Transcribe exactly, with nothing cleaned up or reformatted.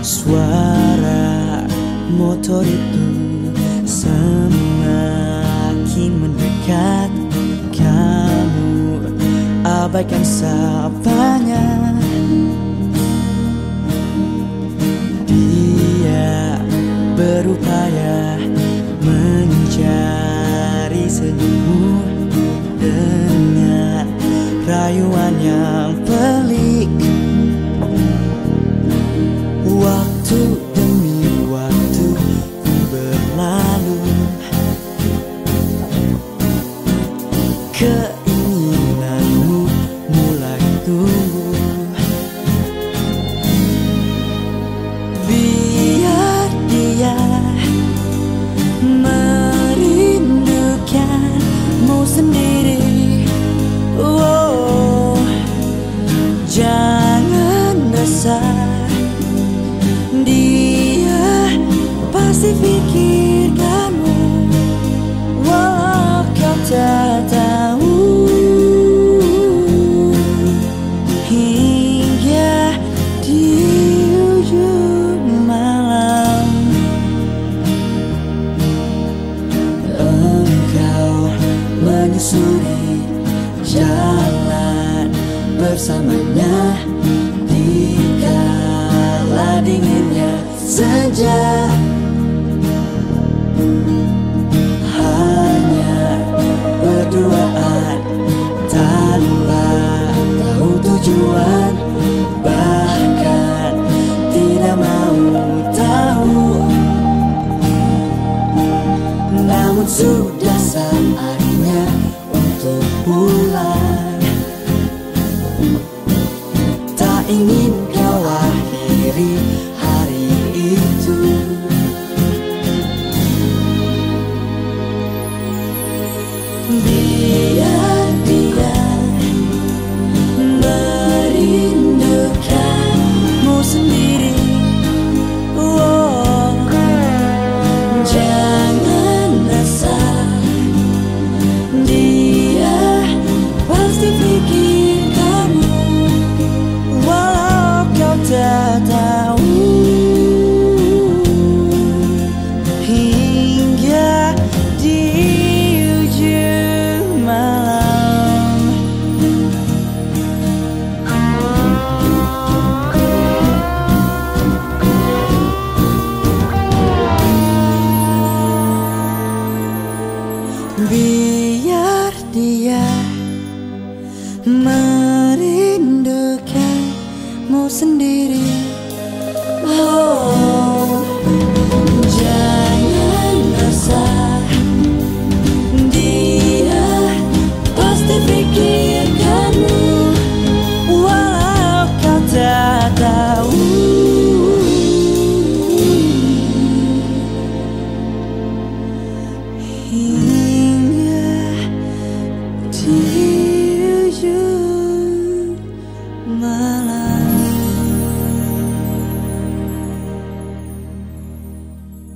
Suara motor itu semakin mendekat. Kamu abaikan sapanya. Dia berupaya mencari senyummu dengan rayuan yang pelik. Waktu demi waktu berlalu, keinginanmu mulai tumbuh. Biar dia merindukanmu sendiri. Oh, jangan resah, dia pasti pikirkanmu, walau kau tak tahu. Hingga di ujung malam, engkau menyusuri jalan bersamanya di kala dinginnya senja. Hanya berduaan tanpa tahu tujuan, bahkan tidak mau tahu. Namun sudah saatnya untuk pulang. Tak ingin kau akhiri hari itu. Biar dia merindukanmu sendiri. Oh, jangan resah, dia pasti pikir kamu, walau kau tak tahu. Hingga di ujung malam, biar dia merindukanmu sendiri.